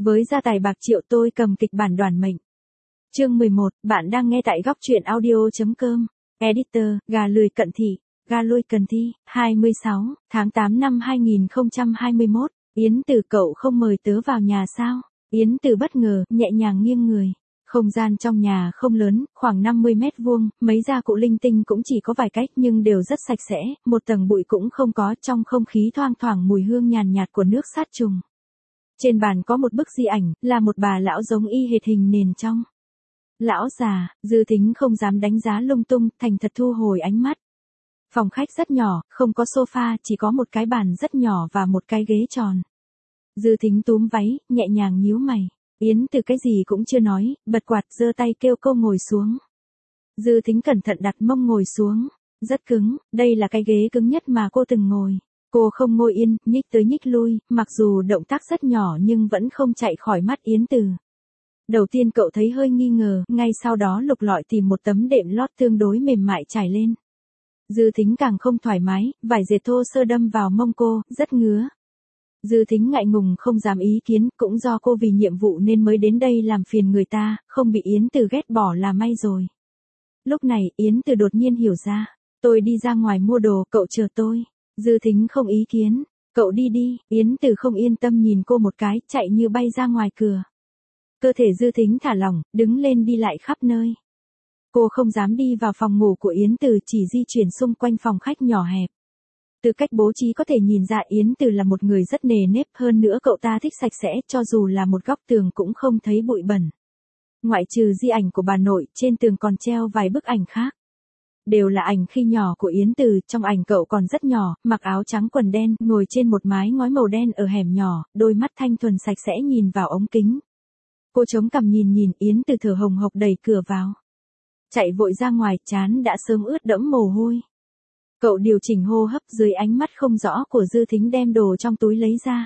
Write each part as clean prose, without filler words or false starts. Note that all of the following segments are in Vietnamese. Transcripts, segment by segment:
Với gia tài bạc triệu tôi cầm kịch bản đoản mệnh. Chương 11, bạn đang nghe tại góc truyện audio.com. Editor, gà lười cận thị, gà lôi cần thi, 26, tháng 8 năm 2021. Yến Từ, cậu không mời tớ vào nhà sao? Yến Từ bất ngờ, nhẹ nhàng nghiêng người. Không gian trong nhà không lớn, khoảng 50 mét vuông, mấy gia cụ linh tinh cũng chỉ có vài cách nhưng đều rất sạch sẽ, một tầng bụi cũng không có, trong không khí thoang thoảng mùi hương nhàn nhạt của nước sát trùng. Trên bàn có một bức di ảnh, là một bà lão giống y hệt hình nền trong. Lão già, Dư Thính không dám đánh giá lung tung, thành thật thu hồi ánh mắt. Phòng khách rất nhỏ, không có sofa, chỉ có một cái bàn rất nhỏ và một cái ghế tròn. Dư Thính túm váy, nhẹ nhàng nhíu mày. Yến Từ cái gì cũng chưa nói, bật quạt giơ tay kêu cô ngồi xuống. Dư Thính cẩn thận đặt mông ngồi xuống. Rất cứng, đây là cái ghế cứng nhất mà cô từng ngồi. Cô không ngồi yên, nhích tới nhích lui, mặc dù động tác rất nhỏ nhưng vẫn không chạy khỏi mắt Yến Từ. Đầu tiên cậu thấy hơi nghi ngờ, ngay sau đó lục lọi tìm một tấm đệm lót tương đối mềm mại trải lên. Dư Thính càng không thoải mái, vải dệt thô sơ đâm vào mông cô, rất ngứa. Dư Thính ngại ngùng không dám ý kiến, cũng do cô vì nhiệm vụ nên mới đến đây làm phiền người ta, không bị Yến Từ ghét bỏ là may rồi. Lúc này, Yến Từ đột nhiên hiểu ra, tôi đi ra ngoài mua đồ, cậu chờ tôi. Dư Thính không ý kiến, cậu đi đi. Yến Từ không yên tâm nhìn cô một cái, chạy như bay ra ngoài cửa. Cơ thể Dư Thính thả lỏng, đứng lên đi lại khắp nơi. Cô không dám đi vào phòng ngủ của Yến Từ, chỉ di chuyển xung quanh phòng khách nhỏ hẹp. Từ cách bố trí có thể nhìn ra Yến Từ là một người rất nề nếp, hơn nữa cậu ta thích sạch sẽ, cho dù là một góc tường cũng không thấy bụi bẩn. Ngoại trừ di ảnh của bà nội, trên tường còn treo vài bức ảnh khác. Đều là ảnh khi nhỏ của Yến Từ, trong ảnh cậu còn rất nhỏ, mặc áo trắng quần đen, ngồi trên một mái ngói màu đen ở hẻm nhỏ, đôi mắt thanh thuần sạch sẽ nhìn vào ống kính. Cô chống cằm nhìn Yến Từ thở hồng hộc đẩy cửa vào. Chạy vội ra ngoài, trán đã sớm ướt đẫm mồ hôi. Cậu điều chỉnh hô hấp dưới ánh mắt không rõ của Dư Thính đem đồ trong túi lấy ra.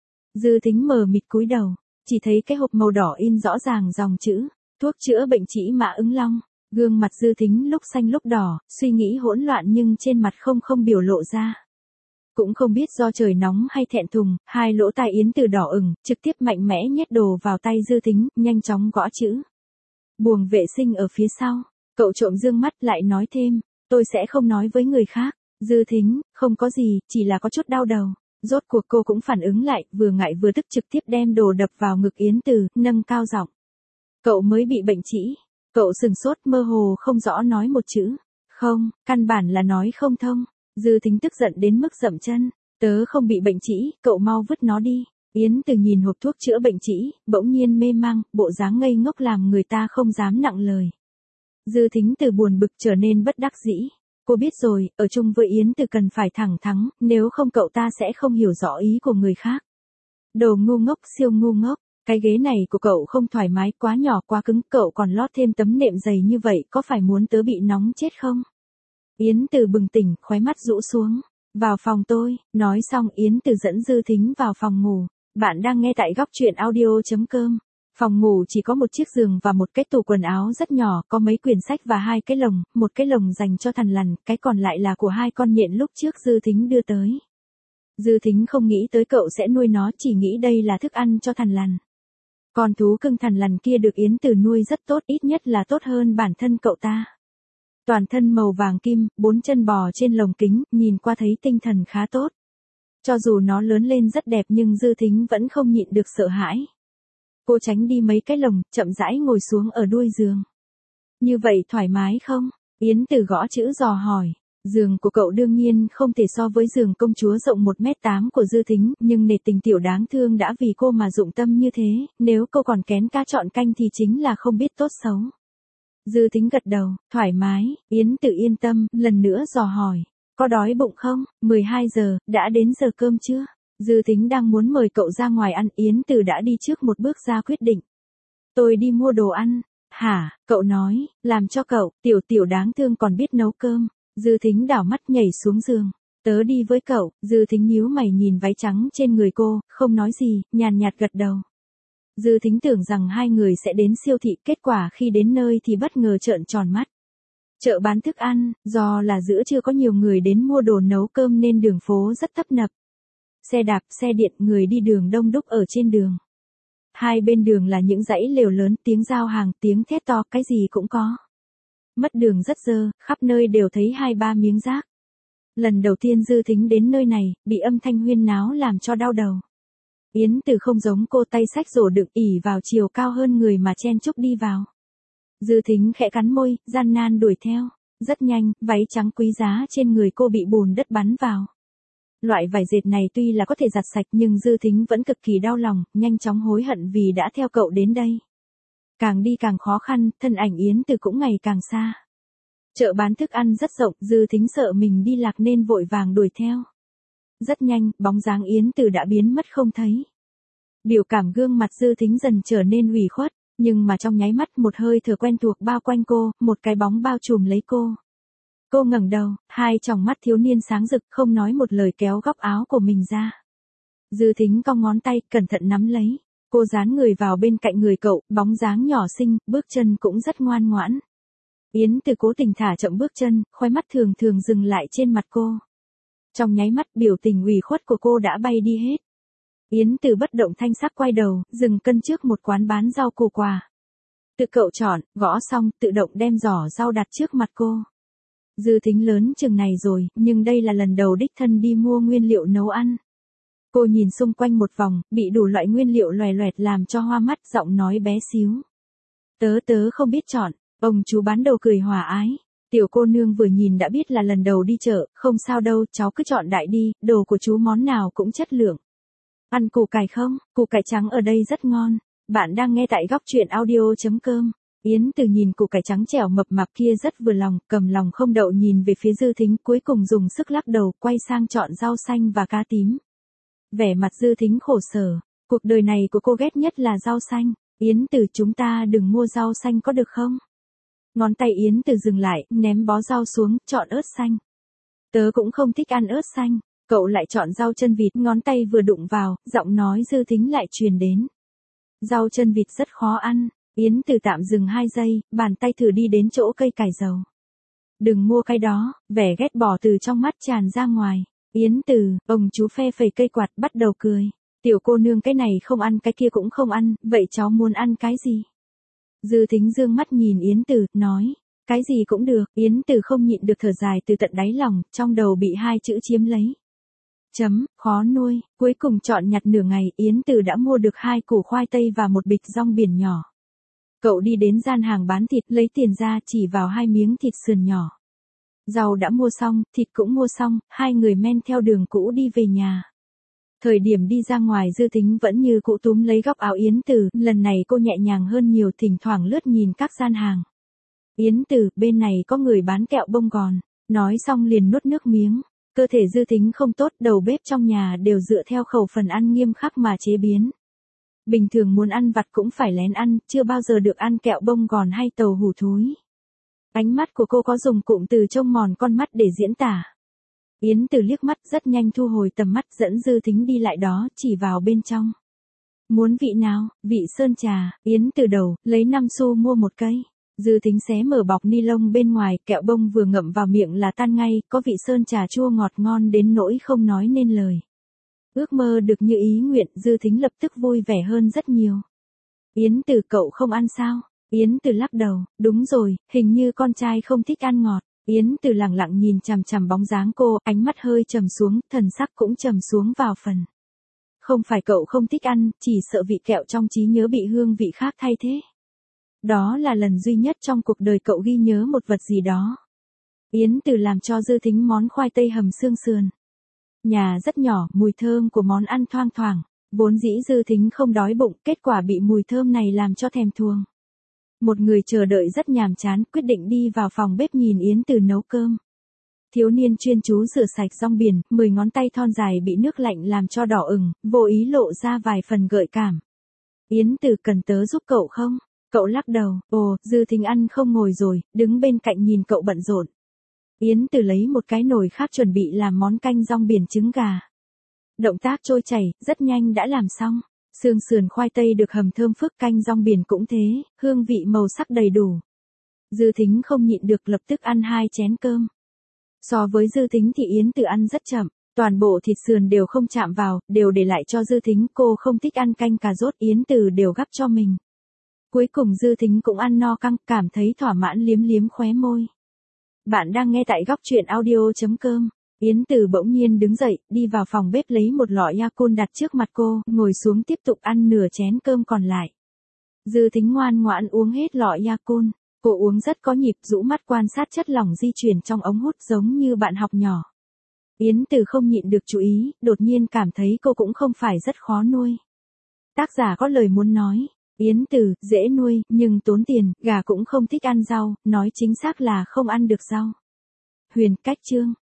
Dư Thính mờ mịt cúi đầu, chỉ thấy cái hộp màu đỏ in rõ ràng dòng chữ, thuốc chữa bệnh trĩ mã Ứng Long. Gương mặt Dư Thính lúc xanh lúc đỏ, suy nghĩ hỗn loạn nhưng trên mặt không biểu lộ ra. Cũng không biết do trời nóng hay thẹn thùng, hai lỗ tai Yến Từ đỏ ửng, trực tiếp mạnh mẽ nhét đồ vào tay Dư Thính, nhanh chóng gõ chữ. Buồng vệ sinh ở phía sau, cậu trộm dương mắt lại nói thêm, tôi sẽ không nói với người khác. Dư Thính, không có gì, chỉ là có chút đau đầu. Rốt cuộc cô cũng phản ứng lại, vừa ngại vừa tức trực tiếp đem đồ đập vào ngực Yến Từ, nâng cao giọng. Cậu mới bị bệnh trĩ. Cậu sừng sốt mơ hồ không rõ nói một chữ. Không, căn bản là nói không thông. Dư Thính tức giận đến mức dậm chân. Tớ không bị bệnh trĩ, cậu mau vứt nó đi. Yến Từ nhìn hộp thuốc chữa bệnh trĩ, bỗng nhiên mê mang, bộ dáng ngây ngốc làm người ta không dám nặng lời. Dư Thính từ buồn bực trở nên bất đắc dĩ. Cô biết rồi, ở chung với Yến Từ cần phải thẳng thắn, nếu không cậu ta sẽ không hiểu rõ ý của người khác. Đồ ngu ngốc, siêu ngu ngốc. Cái ghế này của cậu không thoải mái, quá nhỏ quá cứng, cậu còn lót thêm tấm nệm dày như vậy, có phải muốn tớ bị nóng chết không? Yến Từ bừng tỉnh, khóe mắt rũ xuống. Vào phòng tôi. Nói xong Yến Từ dẫn Dư Thính vào phòng ngủ. Bạn đang nghe tại góc truyện audio.com. Phòng ngủ chỉ có một chiếc giường và một cái tủ quần áo rất nhỏ, có mấy quyển sách và hai cái lồng, một cái lồng dành cho thằn lằn, cái còn lại là của hai con nhện lúc trước Dư Thính đưa tới. Dư Thính không nghĩ tới cậu sẽ nuôi nó, chỉ nghĩ đây là thức ăn cho thằn lằn. Con thú cưng thằn lằn kia được Yến Từ nuôi rất tốt, ít nhất là tốt hơn bản thân cậu ta. Toàn thân màu vàng kim, 4 chân bò trên lồng kính, nhìn qua thấy tinh thần khá tốt. Cho dù nó lớn lên rất đẹp nhưng Dư Thính vẫn không nhịn được sợ hãi. Cô tránh đi mấy cái lồng, chậm rãi ngồi xuống ở đuôi giường. Như vậy thoải mái không? Yến Từ gõ chữ dò hỏi. Giường của cậu đương nhiên không thể so với giường công chúa rộng 1m8 của Dư Thính, nhưng nể tình tiểu đáng thương đã vì cô mà dụng tâm như thế, nếu cô còn kén cá chọn canh thì chính là không biết tốt xấu. Dư Thính gật đầu, thoải mái. Yến Từ yên tâm, lần nữa dò hỏi. Có đói bụng không? 12 giờ, đã đến giờ cơm chưa? Dư Thính đang muốn mời cậu ra ngoài ăn, Yến Từ đã đi trước một bước ra quyết định. Tôi đi mua đồ ăn. Hả? Cậu nói, làm cho cậu, tiểu đáng thương còn biết nấu cơm. Dư Thính đảo mắt nhảy xuống giường. Tớ đi với cậu. Dư Thính nhíu mày nhìn váy trắng trên người cô, không nói gì, nhàn nhạt gật đầu. Dư Thính tưởng rằng hai người sẽ đến siêu thị, kết quả khi đến nơi thì bất ngờ trợn tròn mắt. Chợ bán thức ăn, do là giữa trưa có nhiều người đến mua đồ nấu cơm nên đường phố rất tấp nập. Xe đạp, xe điện, người đi đường đông đúc ở trên đường. Hai bên đường là những dãy lều lớn, tiếng giao hàng, tiếng thét to, cái gì cũng có. Mất đường rất dơ, khắp nơi đều thấy 2-3 miếng rác. Lần đầu tiên Dư Thính đến nơi này, bị âm thanh huyên náo làm cho đau đầu. Yến Từ không giống cô, tay xách rổ đựng ỉ vào chiều cao hơn người mà chen chúc đi vào. Dư Thính khẽ cắn môi, gian nan đuổi theo. Rất nhanh, váy trắng quý giá trên người cô bị bùn đất bắn vào. Loại vải dệt này tuy là có thể giặt sạch nhưng Dư Thính vẫn cực kỳ đau lòng, nhanh chóng hối hận vì đã theo cậu đến đây. Càng đi càng khó khăn, thân ảnh Yến Từ cũng ngày càng xa. Chợ bán thức ăn rất rộng, Dư Thính sợ mình đi lạc nên vội vàng đuổi theo. Rất nhanh, bóng dáng Yến Từ đã biến mất không thấy. Biểu cảm gương mặt Dư Thính dần trở nên ủy khuất, nhưng mà trong nháy mắt một hơi thở quen thuộc bao quanh cô, một cái bóng bao trùm lấy cô. Cô ngẩng đầu, hai tròng mắt thiếu niên sáng rực, không nói một lời kéo góc áo của mình ra. Dư Thính cong ngón tay, cẩn thận nắm lấy. Cô dán người vào bên cạnh người cậu, bóng dáng nhỏ xinh, bước chân cũng rất ngoan ngoãn. Yến Từ cố tình thả chậm bước chân, khóe mắt thường thường dừng lại trên mặt cô. Trong nháy mắt biểu tình ủy khuất của cô đã bay đi hết. Yến Từ bất động thanh sắc quay đầu, dừng cân trước một quán bán rau củ quả. Tự cậu chọn, gõ xong, tự động đem giỏ rau đặt trước mặt cô. Dư Thính lớn chừng này rồi, nhưng đây là lần đầu đích thân đi mua nguyên liệu nấu ăn. Cô nhìn xung quanh một vòng, bị đủ loại nguyên liệu loè loẹt làm cho hoa mắt, giọng nói bé xíu. Tớ không biết chọn, ông chú bán đầu cười hòa ái. Tiểu cô nương vừa nhìn đã biết là lần đầu đi chợ, không sao đâu, cháu cứ chọn đại đi, đồ của chú món nào cũng chất lượng. Ăn củ cải không? Củ cải trắng ở đây rất ngon. Bạn đang nghe tại góc truyện audio.com. Yến Từ nhìn củ cải trắng trẻo mập mạp kia rất vừa lòng, cầm lòng không đậu nhìn về phía Dư Thính, cuối cùng dùng sức lắc đầu, quay sang chọn rau xanh và cá tím. Vẻ mặt Dư Thính khổ sở, cuộc đời này của cô ghét nhất là rau xanh. Yến Từ, chúng ta đừng mua rau xanh có được không? Ngón tay Yến Từ dừng lại, ném bó rau xuống, chọn ớt xanh. Tớ cũng không thích ăn ớt xanh. Cậu lại chọn rau chân vịt, ngón tay vừa đụng vào, giọng nói Dư Thính lại truyền đến. Rau chân vịt rất khó ăn. Yến Từ tạm dừng 2 giây, bàn tay thử đi đến chỗ cây cải dầu. Đừng mua cái đó, vẻ ghét bỏ từ trong mắt tràn ra ngoài. Yến Từ, ông chú phe phẩy cây quạt bắt đầu cười. Tiểu cô nương, cái này không ăn cái kia cũng không ăn, vậy cháu muốn ăn cái gì? Dư Thính dương mắt nhìn Yến Từ, nói. Cái gì cũng được. Yến Từ không nhịn được thở dài từ tận đáy lòng, trong đầu bị 2 chữ chiếm lấy. Khó nuôi. Cuối cùng chọn nhặt nửa ngày, Yến Từ đã mua được 2 củ khoai tây và một bịch rong biển nhỏ. Cậu đi đến gian hàng bán thịt, lấy tiền ra chỉ vào 2 miếng thịt sườn nhỏ. Rau đã mua xong, thịt cũng mua xong, hai người men theo đường cũ đi về nhà. Thời điểm đi ra ngoài Dư Thính vẫn như cũ túm lấy góc áo Yến Từ, lần này cô nhẹ nhàng hơn nhiều, thỉnh thoảng lướt nhìn các gian hàng. Yến Từ, bên này có người bán kẹo bông gòn. Nói xong liền nuốt nước miếng. Cơ thể Dư Thính không tốt, đầu bếp trong nhà đều dựa theo khẩu phần ăn nghiêm khắc mà chế biến. Bình thường muốn ăn vặt cũng phải lén ăn, chưa bao giờ được ăn kẹo bông gòn hay tàu hủ thúi. Ánh mắt của cô có dùng cụm từ trông mòn con mắt để diễn tả. Yến Từ liếc mắt rất nhanh thu hồi tầm mắt, dẫn Dư Thính đi lại đó, chỉ vào bên trong. Muốn vị nào? Vị sơn trà. Yến Từ đầu, lấy 5 xu mua một cây. Dư Thính xé mở bọc ni lông bên ngoài, kẹo bông vừa ngậm vào miệng là tan ngay, có vị sơn trà chua ngọt ngon đến nỗi không nói nên lời. Ước mơ được như ý nguyện, Dư Thính lập tức vui vẻ hơn rất nhiều. Yến Từ, cậu không ăn sao? Yến Từ lắc đầu, đúng rồi, hình như con trai không thích ăn ngọt. Yến Từ lặng lặng nhìn chằm chằm bóng dáng cô, ánh mắt hơi trầm xuống, thần sắc cũng trầm xuống vào phần. Không phải cậu không thích ăn, chỉ sợ vị kẹo trong trí nhớ bị hương vị khác thay thế. Đó là lần duy nhất trong cuộc đời cậu ghi nhớ một vật gì đó. Yến Từ làm cho Dư Thính món khoai tây hầm xương sườn. Nhà rất nhỏ, mùi thơm của món ăn thoang thoảng. Vốn dĩ Dư Thính không đói bụng, kết quả bị mùi thơm này làm cho thèm thuồng. Một người chờ đợi rất nhàm chán, quyết định đi vào phòng bếp nhìn Yến Từ nấu cơm. Thiếu niên chuyên chú rửa sạch rong biển, 10 ngón tay thon dài bị nước lạnh làm cho đỏ ửng, vô ý lộ ra vài phần gợi cảm. Yến Từ, cần tớ giúp cậu không? Cậu lắc đầu, Dư Thính ăn không ngồi rồi, đứng bên cạnh nhìn cậu bận rộn. Yến Từ lấy một cái nồi khác chuẩn bị làm món canh rong biển trứng gà. Động tác trôi chảy, rất nhanh đã làm xong. Xương sườn khoai tây được hầm thơm phức, canh rong biển cũng thế, hương vị màu sắc đầy đủ. Dư Thính không nhịn được lập tức ăn 2 chén cơm. So với Dư Thính thì Yến Từ ăn rất chậm, Toàn bộ thịt sườn đều không chạm vào, đều để lại cho Dư Thính, cô không thích ăn canh cà rốt, Yến Từ đều gắp cho mình. Cuối cùng Dư Thính cũng ăn no căng, cảm thấy thỏa mãn liếm liếm khóe môi. Bạn đang nghe tại góc truyện audio.com. Yến Từ bỗng nhiên đứng dậy, đi vào phòng bếp lấy một lọ Yakult đặt trước mặt cô, ngồi xuống tiếp tục ăn nửa chén cơm còn lại. Dư Thính ngoan ngoãn uống hết lọ Yakult. Cô uống rất có nhịp, rũ mắt quan sát chất lỏng di chuyển trong ống hút giống như bạn học nhỏ. Yến Từ không nhịn được chú ý, đột nhiên cảm thấy cô cũng không phải rất khó nuôi. Tác giả có lời muốn nói. Yến Từ, dễ nuôi, nhưng tốn tiền, gà cũng không thích ăn rau, nói chính xác là không ăn được rau. Huyền, cách chương.